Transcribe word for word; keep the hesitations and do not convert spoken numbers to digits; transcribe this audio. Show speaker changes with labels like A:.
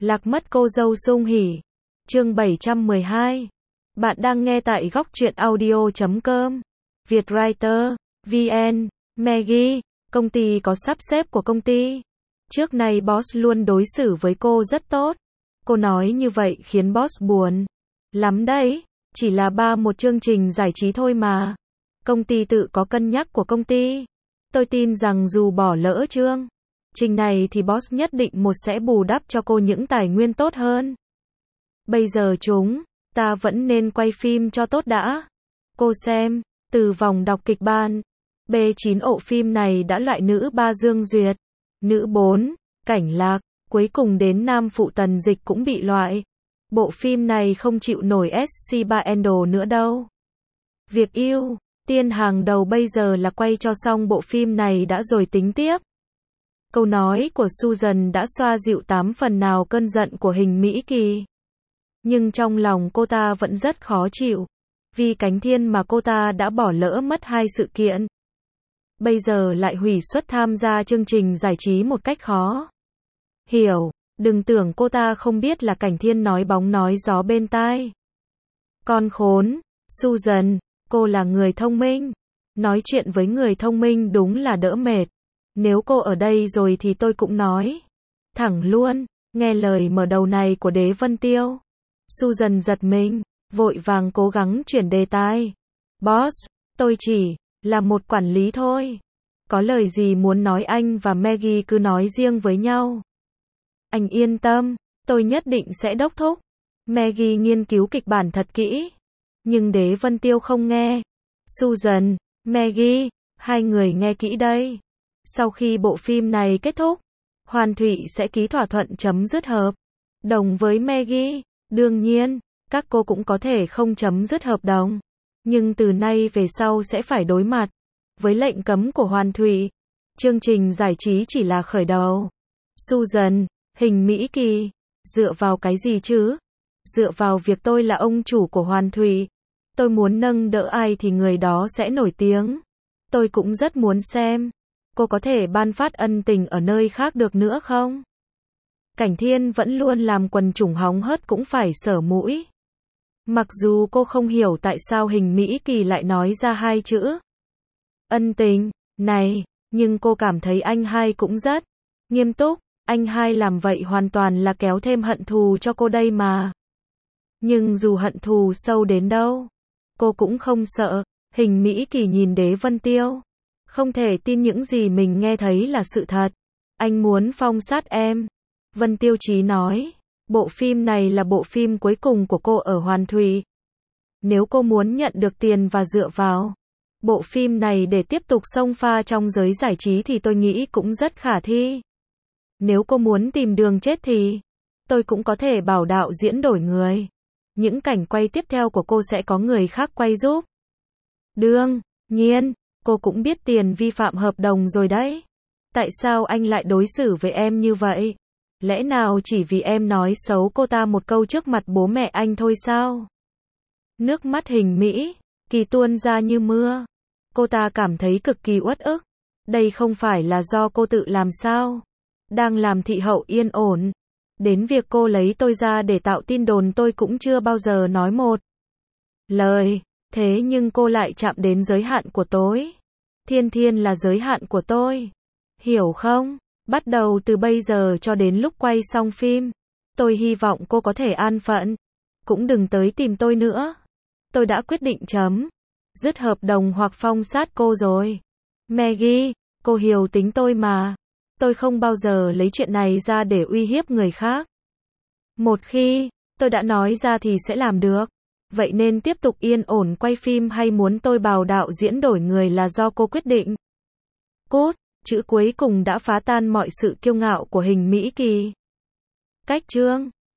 A: Lạc mất cô dâu Sung Hỉ. Chương bảy trăm mười hai. Bạn đang nghe tại góc truyện audio chấm com. Vietwriter, vê en, Maggie, công ty có sắp xếp của công ty. Trước nay boss luôn đối xử với cô rất tốt. Cô nói như vậy khiến boss buồn lắm đấy. Chỉ là ba một chương trình giải trí thôi mà. Công ty tự có cân nhắc của công ty. Tôi tin rằng dù bỏ lỡ chương trình này thì boss nhất định một sẽ bù đắp cho cô những tài nguyên tốt hơn. Bây giờ chúng ta vẫn nên quay phim cho tốt đã. Cô xem, từ vòng đọc kịch bản, B chín ộ phim này đã loại nữ ba Dương Duyệt, nữ bốn, Cảnh Lạc, cuối cùng đến nam phụ Tần Dịch cũng bị loại. Bộ phim này không chịu nổi ét xê ba Idol nữa đâu. Việc ưu tiên hàng đầu bây giờ là quay cho xong bộ phim này đã rồi tính tiếp. Câu nói của Susan đã xoa dịu tám phần nào cơn giận của Hình Mỹ Kỳ. Nhưng trong lòng cô ta vẫn rất khó chịu. Vì Cánh Thiên mà cô ta đã bỏ lỡ mất hai sự kiện. Bây giờ lại hủy suất tham gia chương trình giải trí một cách khó hiểu. Đừng tưởng cô ta không biết là Cảnh Thiên nói bóng nói gió bên tai. Con khốn, Susan, cô là người thông minh. Nói chuyện với người thông minh đúng là đỡ mệt. Nếu cô ở đây rồi thì tôi cũng nói thẳng luôn. Nghe lời mở đầu này của Đế Vân Tiêu, Susan giật mình, vội vàng cố gắng chuyển đề tài. Boss, tôi chỉ là một quản lý thôi. Có lời gì muốn nói anh và Maggie cứ nói riêng với nhau. Anh yên tâm, tôi nhất định sẽ đốc thúc. Maggie nghiên cứu kịch bản thật kỹ. Nhưng Đế Vân Tiêu không nghe. Susan, Maggie, hai người nghe kỹ đây. Sau khi bộ phim này kết thúc, Hoàn Thụy sẽ ký thỏa thuận chấm dứt hợp đồng với Maggie. Đương nhiên, các cô cũng có thể không chấm dứt hợp đồng. Nhưng từ nay về sau sẽ phải đối mặt với lệnh cấm của Hoàn Thụy. Chương trình giải trí chỉ là khởi đầu. Susan, Hình Mỹ Kỳ, dựa vào cái gì chứ? Dựa vào việc tôi là ông chủ của Hoàn Thụy. Tôi muốn nâng đỡ ai thì người đó sẽ nổi tiếng. Tôi cũng rất muốn xem cô có thể ban phát ân tình ở nơi khác được nữa không? Cảnh Thiên vẫn luôn làm quần chúng hóng hớt cũng phải sở mũi. Mặc dù cô không hiểu tại sao Hình Mỹ Kỳ lại nói ra hai chữ ân tình này, nhưng cô cảm thấy anh hai cũng rất nghiêm túc. Anh hai làm vậy hoàn toàn là kéo thêm hận thù cho cô đây mà. Nhưng dù hận thù sâu đến đâu, cô cũng không sợ. Hình Mỹ Kỳ nhìn Đế Vân Tiêu, không thể tin những gì mình nghe thấy là sự thật. Anh muốn phong sát em. Vân Tiêu Chí nói, bộ phim này là bộ phim cuối cùng của cô ở Hoàn Thụy. Nếu cô muốn nhận được tiền và dựa vào bộ phim này để tiếp tục xông pha trong giới giải trí thì tôi nghĩ cũng rất khả thi. Nếu cô muốn tìm đường chết thì tôi cũng có thể bảo đạo diễn đổi người. Những cảnh quay tiếp theo của cô sẽ có người khác quay giúp. Đương nhiên, cô cũng biết tiền vi phạm hợp đồng rồi đấy. Tại sao anh lại đối xử với em như vậy? Lẽ nào chỉ vì em nói xấu cô ta một câu trước mặt bố mẹ anh thôi sao? Nước mắt Hình Mỹ Kỳ tuôn ra như mưa. Cô ta cảm thấy cực kỳ uất ức. Đây không phải là do cô tự làm sao? Đang làm thị hậu yên ổn. Đến việc cô lấy tôi ra để tạo tin đồn tôi cũng chưa bao giờ nói một lời. Thế nhưng cô lại chạm đến giới hạn của tôi. Thiên Thiên là giới hạn của tôi. Hiểu không? Bắt đầu từ bây giờ cho đến lúc quay xong phim, tôi hy vọng cô có thể an phận. Cũng đừng tới tìm tôi nữa. Tôi đã quyết định chấm dứt hợp đồng hoặc phong sát cô rồi. Maggie, cô hiểu tính tôi mà. Tôi không bao giờ lấy chuyện này ra để uy hiếp người khác. Một khi tôi đã nói ra thì sẽ làm được. Vậy nên tiếp tục yên ổn quay phim hay muốn tôi bảo đạo diễn đổi người là do cô quyết định. Cút, chữ cuối cùng đã phá tan mọi sự kiêu ngạo của Hình Mỹ Kỳ. Cách chương